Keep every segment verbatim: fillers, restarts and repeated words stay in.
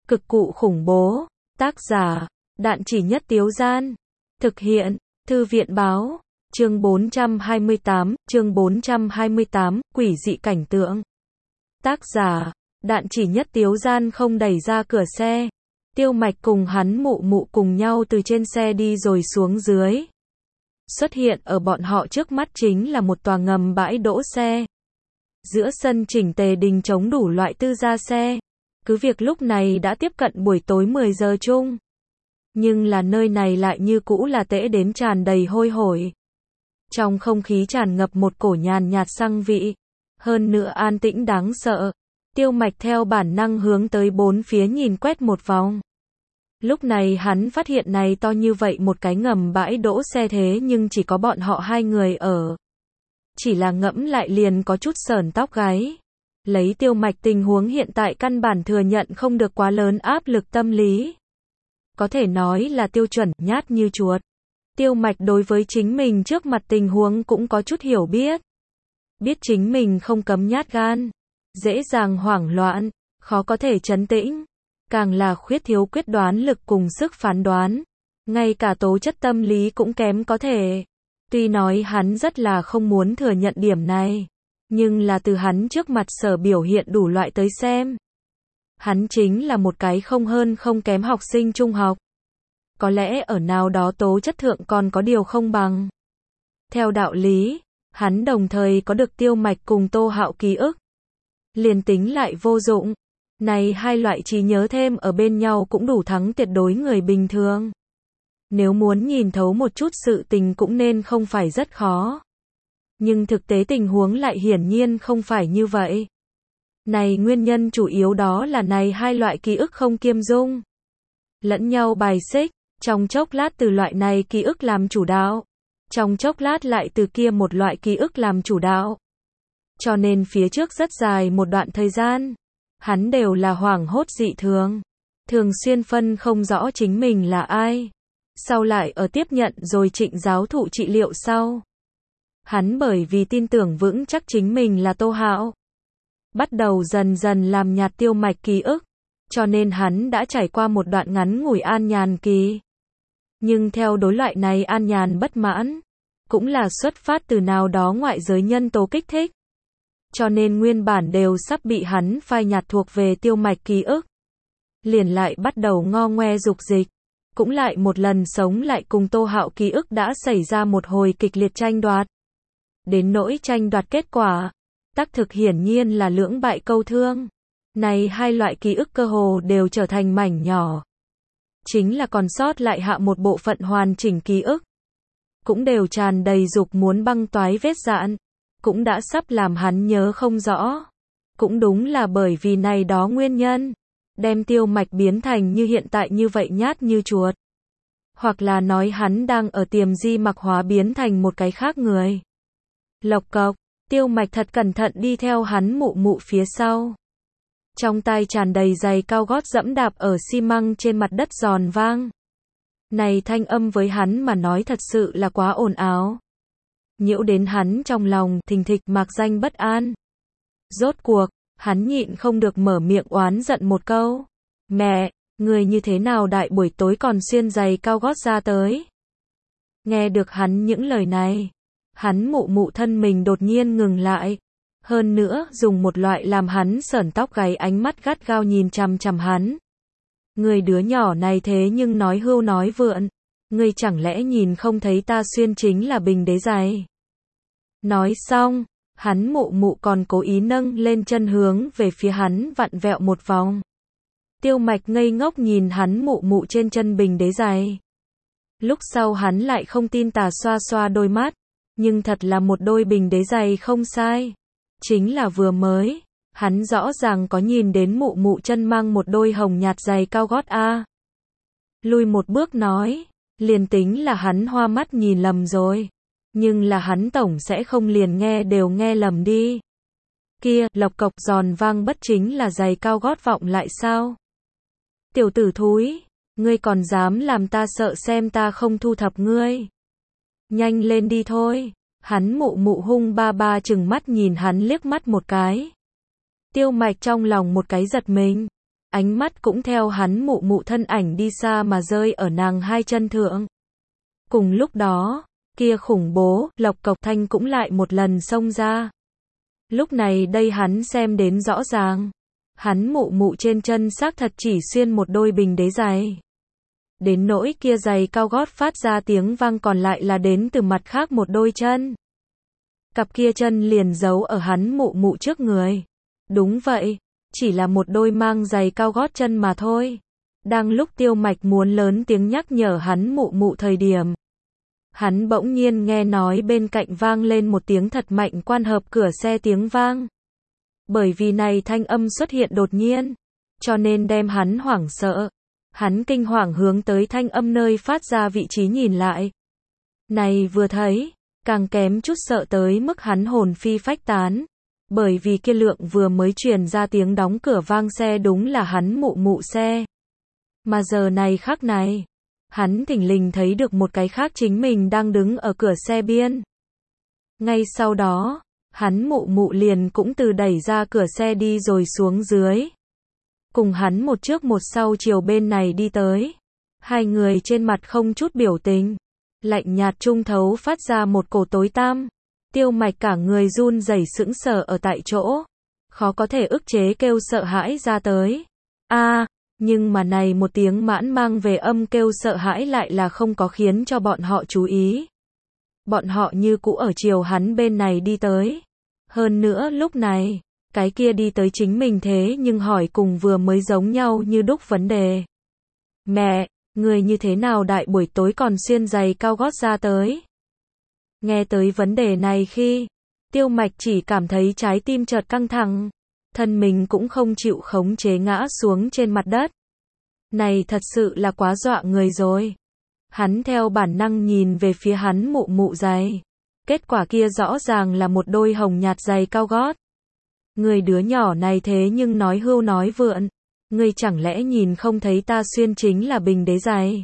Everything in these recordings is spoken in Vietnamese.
Cực cụ khủng bố. Tác giả, Đạn Chỉ Nhất Tiếu Gian. Thực hiện, Thư viện Báo. Chương bốn trăm hai mươi tám, chương bốn trăm hai mươi tám, quỷ dị cảnh tượng. Tác giả, Đạn Chỉ Nhất Tiếu Gian không đẩy ra cửa xe. Tiêu Mạch cùng hắn mụ mụ cùng nhau từ trên xe đi rồi xuống dưới. Xuất hiện ở bọn họ trước mắt chính là một tòa ngầm bãi đỗ xe. Giữa sân chỉnh tề đình trống đủ loại tư gia xe. Cứ việc lúc này đã tiếp cận buổi tối mười giờ chung. Nhưng là nơi này lại như cũ là tễ đến tràn đầy hôi hổi. Trong không khí tràn ngập một cổ nhàn nhạt xăng vị. Hơn nữa an tĩnh đáng sợ. Tiêu Mạch theo bản năng hướng tới bốn phía nhìn quét một vòng. Lúc này hắn phát hiện này to như vậy một cái ngầm bãi đỗ xe thế nhưng chỉ có bọn họ hai người ở. Chỉ là ngẫm lại liền có chút sởn tóc gáy. Lấy Tiêu Mạch tình huống hiện tại căn bản thừa nhận không được quá lớn áp lực tâm lý. Có thể nói là tiêu chuẩn nhát như chuột. Tiêu Mạch đối với chính mình trước mặt tình huống cũng có chút hiểu biết. Biết chính mình không cấm nhát gan. Dễ dàng hoảng loạn, khó có thể trấn tĩnh. Càng là khuyết thiếu quyết đoán lực cùng sức phán đoán. Ngay cả tố chất tâm lý cũng kém có thể. Tuy nói hắn rất là không muốn thừa nhận điểm này. Nhưng là từ hắn trước mặt sở biểu hiện đủ loại tới xem. Hắn chính là một cái không hơn không kém học sinh trung học. Có lẽ ở nào đó tố chất thượng còn có điều không bằng. Theo đạo lý, hắn đồng thời có được Tiêu Mạch cùng Tô Hạo ký ức. Liền tính lại vô dụng. Này hai loại trí nhớ thêm ở bên nhau cũng đủ thắng tuyệt đối người bình thường. Nếu muốn nhìn thấu một chút sự tình cũng nên không phải rất khó. Nhưng thực tế tình huống lại hiển nhiên không phải như vậy. Này nguyên nhân chủ yếu đó là này hai loại ký ức không kiêm dung. Lẫn nhau bài xích, trong chốc lát từ loại này ký ức làm chủ đạo. Trong chốc lát lại từ kia một loại ký ức làm chủ đạo. Cho nên phía trước rất dài một đoạn thời gian. Hắn đều là hoảng hốt dị thường. Thường xuyên phân không rõ chính mình là ai. Sau lại ở tiếp nhận rồi Trịnh giáo thụ trị liệu sau. Hắn bởi vì tin tưởng vững chắc chính mình là Tô Hạo. Bắt đầu dần dần làm nhạt Tiêu Mạch ký ức. Cho nên hắn đã trải qua một đoạn ngắn ngủi an nhàn kỳ. Nhưng theo đối loại này an nhàn bất mãn. Cũng là xuất phát từ nào đó ngoại giới nhân tố kích thích. Cho nên nguyên bản đều sắp bị hắn phai nhạt thuộc về Tiêu Mạch ký ức. Liền lại bắt đầu ngo ngoe dục dịch. Cũng lại một lần sống lại cùng Tô Hạo ký ức đã xảy ra một hồi kịch liệt tranh đoạt. Đến nỗi tranh đoạt kết quả. Tác thực hiển nhiên là lưỡng bại câu thương. Này hai loại ký ức cơ hồ đều trở thành mảnh nhỏ. Chính là còn sót lại hạ một bộ phận hoàn chỉnh ký ức. Cũng đều tràn đầy dục muốn băng toái vết dạn. Cũng đã sắp làm hắn nhớ không rõ. Cũng đúng là bởi vì này đó nguyên nhân. Đem Tiêu Mạch biến thành như hiện tại như vậy nhát như chuột. Hoặc là nói hắn đang ở tiềm di mặc hóa biến thành một cái khác người. Lộc cộc, Tiêu Mạch thật cẩn thận đi theo hắn mụ mụ phía sau. Trong tai tràn đầy giày cao gót dẫm đạp ở xi măng trên mặt đất giòn vang. Này thanh âm với hắn mà nói thật sự là quá ồn ào. Nhiễu đến hắn trong lòng thình thịch mạc danh bất an. Rốt cuộc, hắn nhịn không được mở miệng oán giận một câu. Mẹ, người như thế nào đại buổi tối còn xuyên giày cao gót ra tới. Nghe được hắn những lời này. Hắn mụ mụ thân mình đột nhiên ngừng lại. Hơn nữa dùng một loại làm hắn sởn tóc gáy ánh mắt gắt gao nhìn chằm chằm hắn. Người đứa nhỏ này thế nhưng nói hưu nói vượn. Ngươi chẳng lẽ nhìn không thấy ta xuyên chính là bình đế giày. Nói xong, hắn mụ mụ còn cố ý nâng lên chân hướng về phía hắn vặn vẹo một vòng. Tiêu Mạch ngây ngốc nhìn hắn mụ mụ trên chân bình đế giày. Lúc sau hắn lại không tin tà xoa xoa đôi mắt. Nhưng thật là một đôi bình đế giày không sai. Chính là vừa mới. Hắn rõ ràng có nhìn đến mụ mụ chân mang một đôi hồng nhạt giày cao gót a. Lùi một bước nói. Liền tính là hắn hoa mắt nhìn lầm rồi. Nhưng là hắn tổng sẽ không liền nghe đều nghe lầm đi. Kia, lộc cộc giòn vang bất chính là giày cao gót vọng lại sao? Tiểu tử thúi, ngươi còn dám làm ta sợ xem ta không thu thập ngươi. Nhanh lên đi thôi. Hắn mụ mụ hung ba ba chừng mắt nhìn hắn liếc mắt một cái. Tiêu Mạch trong lòng một cái giật mình. ánh mắt cũng theo hắn mụ mụ thân ảnh đi xa mà rơi ở nàng hai chân thượng. Cùng lúc đó, kia khủng bố, lộc cộc thanh cũng lại một lần xông ra. Lúc này đây hắn xem đến rõ ràng. Hắn mụ mụ trên chân xác thật chỉ xuyên một đôi bình đế giày. Đến nỗi kia giày cao gót phát ra tiếng vang còn lại là đến từ mặt khác một đôi chân. Cặp kia chân liền giấu ở hắn mụ mụ trước người. Đúng vậy, chỉ là một đôi mang giày cao gót chân mà thôi. Đang lúc Tiêu Mạch muốn lớn tiếng nhắc nhở hắn mụ mụ thời điểm. Hắn bỗng nhiên nghe nói bên cạnh vang lên một tiếng thật mạnh quan hợp cửa xe tiếng vang. Bởi vì này thanh âm xuất hiện đột nhiên, cho nên đem hắn hoảng sợ. Hắn kinh hoàng hướng tới thanh âm nơi phát ra vị trí nhìn lại. Này vừa thấy, càng kém chút sợ tới mức hắn hồn phi phách tán. Bởi vì kia lượng vừa mới truyền ra tiếng đóng cửa vang xe đúng là hắn mụ mụ xe. Mà giờ này khắc này, hắn thình lình thấy được một cái khác chính mình đang đứng ở cửa xe biên. Ngay sau đó, hắn mụ mụ liền cũng từ đẩy ra cửa xe đi rồi xuống dưới. Cùng hắn một trước một sau chiều bên này đi tới. Hai người trên mặt không chút biểu tình. Lạnh nhạt trung thấu phát ra một cổ tối tăm. Tiêu Mạch cả người run rẩy sững sờ ở tại chỗ. Khó có thể ức chế kêu sợ hãi ra tới. A, nhưng mà này một tiếng mãn mang về âm kêu sợ hãi lại là không có khiến cho bọn họ chú ý. Bọn họ như cũ ở chiều hắn bên này đi tới. Hơn nữa lúc này, cái kia đi tới chính mình thế nhưng hỏi cùng vừa mới giống nhau như đúc vấn đề. Mẹ, người như thế nào đại buổi tối còn xuyên giày cao gót ra tới? Nghe tới vấn đề này khi, Tiêu Mạch chỉ cảm thấy trái tim chợt căng thẳng, thân mình cũng không chịu khống chế ngã xuống trên mặt đất. Này thật sự là quá dọa người rồi. Hắn theo bản năng nhìn về phía hắn mụ mụ giày. Kết quả kia rõ ràng là một đôi hồng nhạt giày cao gót. Người đứa nhỏ này thế nhưng nói hưu nói vượn. Ngươi chẳng lẽ nhìn không thấy ta xuyên chính là bình đế giày?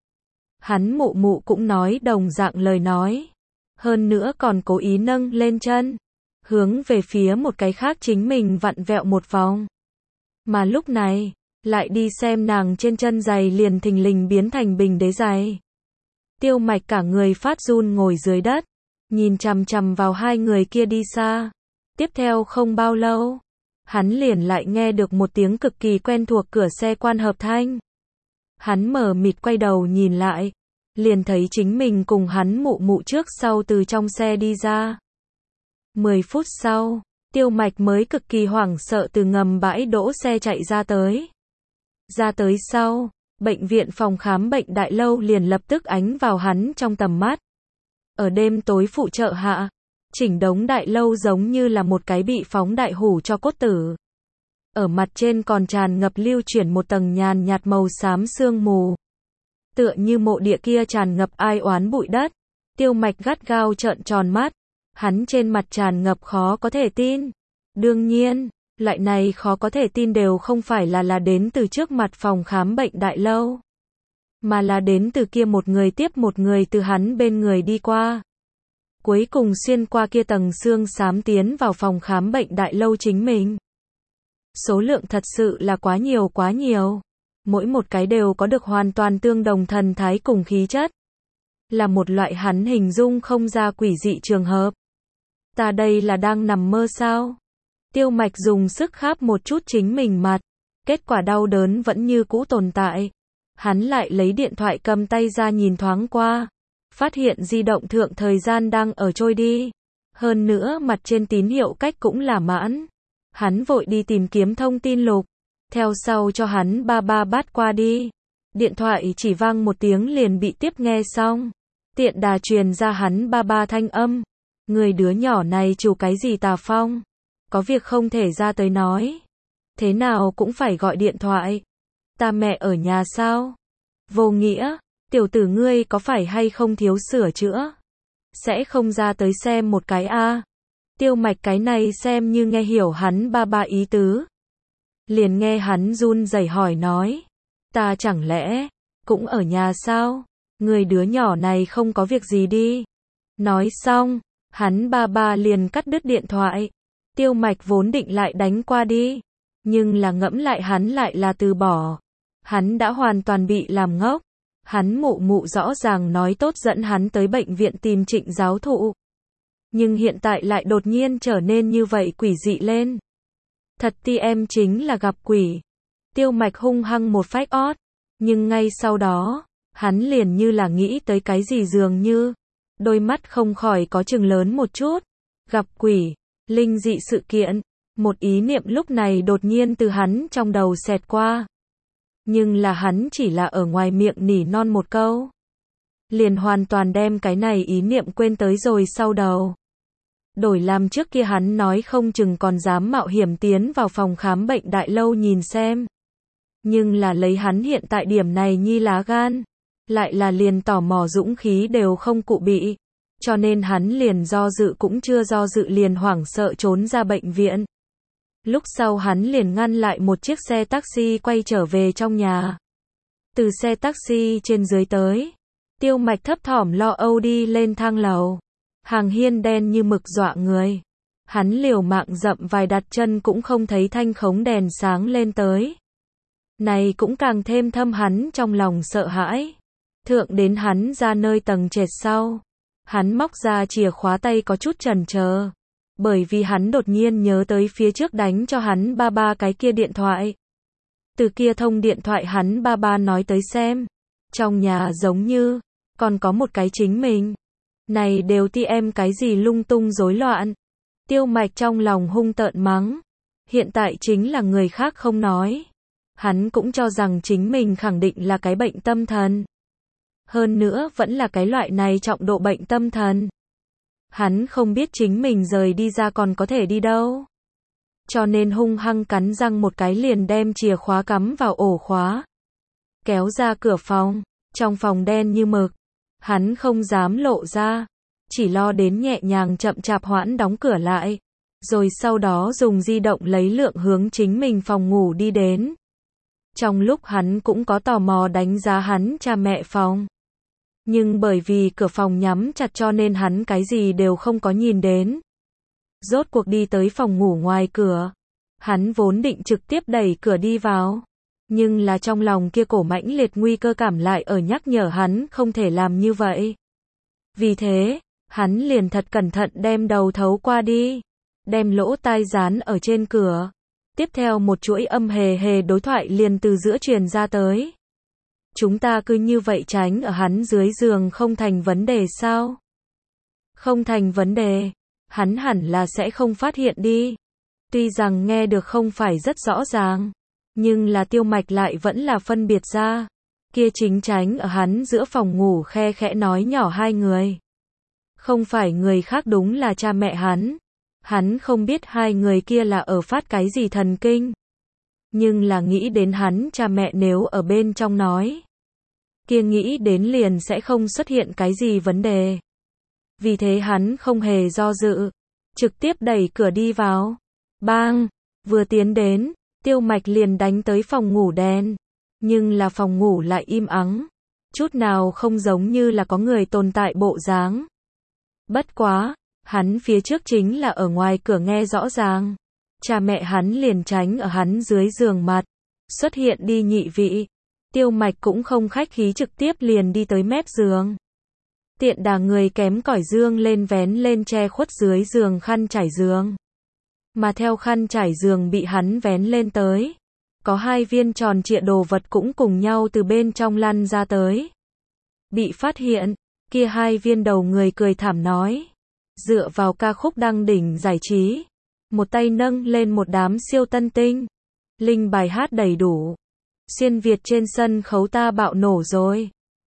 Hắn mụ mụ cũng nói đồng dạng lời nói. Hơn nữa còn cố ý nâng lên chân. Hướng về phía một cái khác chính mình vặn vẹo một vòng. Mà lúc này, lại đi xem nàng trên chân giày liền thình lình biến thành bình đế giày. Tiêu Mạch cả người phát run ngồi dưới đất. Nhìn chằm chằm vào hai người kia đi xa. Tiếp theo không bao lâu, hắn liền lại nghe được một tiếng cực kỳ quen thuộc cửa xe quan hợp thanh. Hắn mờ mịt quay đầu nhìn lại, liền thấy chính mình cùng hắn mụ mụ trước sau từ trong xe đi ra. Mười phút sau, Tiêu Mạch mới cực kỳ hoảng sợ từ ngầm bãi đỗ xe chạy ra tới. Ra tới sau, bệnh viện phòng khám bệnh đại lâu liền lập tức ánh vào hắn trong tầm mắt. Ở đêm tối phụ trợ hạ, chỉnh đống đại lâu giống như là một cái bị phóng đại hủ cho cốt tử. Ở mặt trên còn tràn ngập lưu chuyển một tầng nhàn nhạt màu xám sương mù. Tựa như mộ địa kia tràn ngập ai oán bụi đất. Tiêu Mạch gắt gao trợn tròn mắt. Hắn trên mặt tràn ngập khó có thể tin. Đương nhiên, loại này khó có thể tin đều không phải là là đến từ trước mặt phòng khám bệnh đại lâu. Mà là đến từ kia một người tiếp một người từ hắn bên người đi qua. Cuối cùng xuyên qua kia tầng xương xám tiến vào phòng khám bệnh đại lâu chính mình. Số lượng thật sự là quá nhiều quá nhiều. Mỗi một cái đều có được hoàn toàn tương đồng thần thái cùng khí chất. Là một loại hắn hình dung không ra quỷ dị trường hợp. Ta đây là đang nằm mơ sao? Tiêu Mạch dùng sức kháp một chút chính mình mặt. Kết quả đau đớn vẫn như cũ tồn tại. Hắn lại lấy điện thoại cầm tay ra nhìn thoáng qua. Phát hiện di động thượng thời gian đang ở trôi đi. Hơn nữa mặt trên tín hiệu cách cũng là mãn. Hắn vội đi tìm kiếm thông tin lục. Theo sau cho hắn ba ba bắt qua đi. Điện thoại chỉ vang một tiếng liền bị tiếp nghe xong. Tiện đà truyền ra hắn ba ba thanh âm. Người đứa nhỏ này chủ cái gì tà phong? Có việc không thể ra tới nói. Thế nào cũng phải gọi điện thoại. Ta mẹ ở nhà sao? Vô nghĩa, tiểu tử ngươi có phải hay không thiếu sửa chữa? Sẽ không ra tới xem một cái a? À? Tiêu Mạch cái này xem như nghe hiểu hắn ba ba ý tứ. Liền nghe hắn run rẩy hỏi nói. Ta chẳng lẽ, cũng ở nhà sao? Người đứa nhỏ này không có việc gì đi. Nói xong, hắn ba ba liền cắt đứt điện thoại. Tiêu Mạch vốn định lại đánh qua đi. Nhưng là ngẫm lại hắn lại là từ bỏ. Hắn đã hoàn toàn bị làm ngốc. Hắn mụ mụ rõ ràng nói tốt dẫn hắn tới bệnh viện tìm Trịnh giáo thụ. Nhưng hiện tại lại đột nhiên trở nên như vậy quỷ dị lên. Thật ti em chính là gặp quỷ. Tiêu Mạch hung hăng một phách ót. Nhưng ngay sau đó, hắn liền như là nghĩ tới cái gì dường như. Đôi mắt không khỏi có chừng lớn một chút. Gặp quỷ, linh dị sự kiện. Một ý niệm lúc này đột nhiên từ hắn trong đầu xẹt qua. Nhưng là hắn chỉ là ở ngoài miệng nỉ non một câu. Liền hoàn toàn đem cái này ý niệm quên tới rồi sau đầu. Đổi làm trước kia hắn nói không chừng còn dám mạo hiểm tiến vào phòng khám bệnh đại lâu nhìn xem. Nhưng là lấy hắn hiện tại điểm này nhi lá gan. Lại là liền tò mò dũng khí đều không cụ bị. Cho nên hắn liền do dự cũng chưa do dự liền hoảng sợ trốn ra bệnh viện. Lúc sau hắn liền ngăn lại một chiếc xe taxi quay trở về trong nhà. Từ xe taxi trên dưới tới. Tiêu Mạch thấp thỏm lo âu đi lên thang lầu. Hàng hiên đen như mực dọa người. Hắn liều mạng dậm vài đặt chân cũng không thấy thanh khống đèn sáng lên tới. Này cũng càng thêm thâm hắn trong lòng sợ hãi. Thượng đến hắn ra nơi tầng trệt sau. Hắn móc ra chìa khóa tay có chút chần chờ. Bởi vì hắn đột nhiên nhớ tới phía trước đánh cho hắn ba ba cái kia điện thoại. Từ kia thông điện thoại hắn ba ba nói tới xem. Trong nhà giống như, còn có một cái chính mình. Này đều ti em cái gì lung tung rối loạn. Tiêu Mạch trong lòng hung tợn mắng. Hiện tại chính là người khác không nói. Hắn cũng cho rằng chính mình khẳng định là cái bệnh tâm thần. Hơn nữa vẫn là cái loại này trọng độ bệnh tâm thần. Hắn không biết chính mình rời đi ra còn có thể đi đâu. Cho nên hung hăng cắn răng một cái liền đem chìa khóa cắm vào ổ khóa. Kéo ra cửa phòng, trong phòng đen như mực. Hắn không dám lộ ra, chỉ lo đến nhẹ nhàng chậm chạp hoãn đóng cửa lại. Rồi sau đó dùng di động lấy lượng hướng chính mình phòng ngủ đi đến. Trong lúc hắn cũng có tò mò đánh giá hắn cha mẹ phòng. Nhưng bởi vì cửa phòng nhắm chặt cho nên hắn cái gì đều không có nhìn đến. Rốt cuộc đi tới phòng ngủ ngoài cửa. Hắn vốn định trực tiếp đẩy cửa đi vào. Nhưng là trong lòng kia cổ mãnh liệt nguy cơ cảm lại ở nhắc nhở hắn không thể làm như vậy. Vì thế, hắn liền thật cẩn thận đem đầu thấu qua đi. Đem lỗ tai dán ở trên cửa. Tiếp theo một chuỗi âm hề hề đối thoại liền từ giữa truyền ra tới. Chúng ta cứ như vậy tránh ở hắn dưới giường không thành vấn đề sao? Không thành vấn đề. Hắn hẳn là sẽ không phát hiện đi. Tuy rằng nghe được không phải rất rõ ràng. Nhưng là Tiêu Mạch lại vẫn là phân biệt ra. Kia chính tránh ở hắn giữa phòng ngủ khe khẽ nói nhỏ hai người. Không phải người khác đúng là cha mẹ hắn. Hắn không biết hai người kia là ở phát cái gì thần kinh. Nhưng là nghĩ đến hắn cha mẹ nếu ở bên trong nói. Kia nghĩ đến liền sẽ không xuất hiện cái gì vấn đề. Vì thế hắn không hề do dự. Trực tiếp đẩy cửa đi vào. Bang! Vừa tiến đến, Tiêu Mạch liền đánh tới phòng ngủ đen. Nhưng là phòng ngủ lại im ắng. Chút nào không giống như là có người tồn tại bộ dáng. Bất quá, hắn phía trước chính là ở ngoài cửa nghe rõ ràng. Cha mẹ hắn liền tránh ở hắn dưới giường mặt. Xuất hiện đi nhị vị. Tiêu Mạch cũng không khách khí trực tiếp liền đi tới mép giường. Tiện đà người kém cỏi dương lên vén lên che khuất dưới giường khăn trải giường. Mà theo khăn trải giường bị hắn vén lên tới. Có hai viên tròn trịa đồ vật cũng cùng nhau từ bên trong lăn ra tới. Bị phát hiện, kia hai viên đầu người cười thảm nói. Dựa vào ca khúc đăng đỉnh giải trí. Một tay nâng lên một đám siêu tân tinh. Linh bài hát đầy đủ. Xuyên Việt trên sân khấu ta bạo nổ rồi.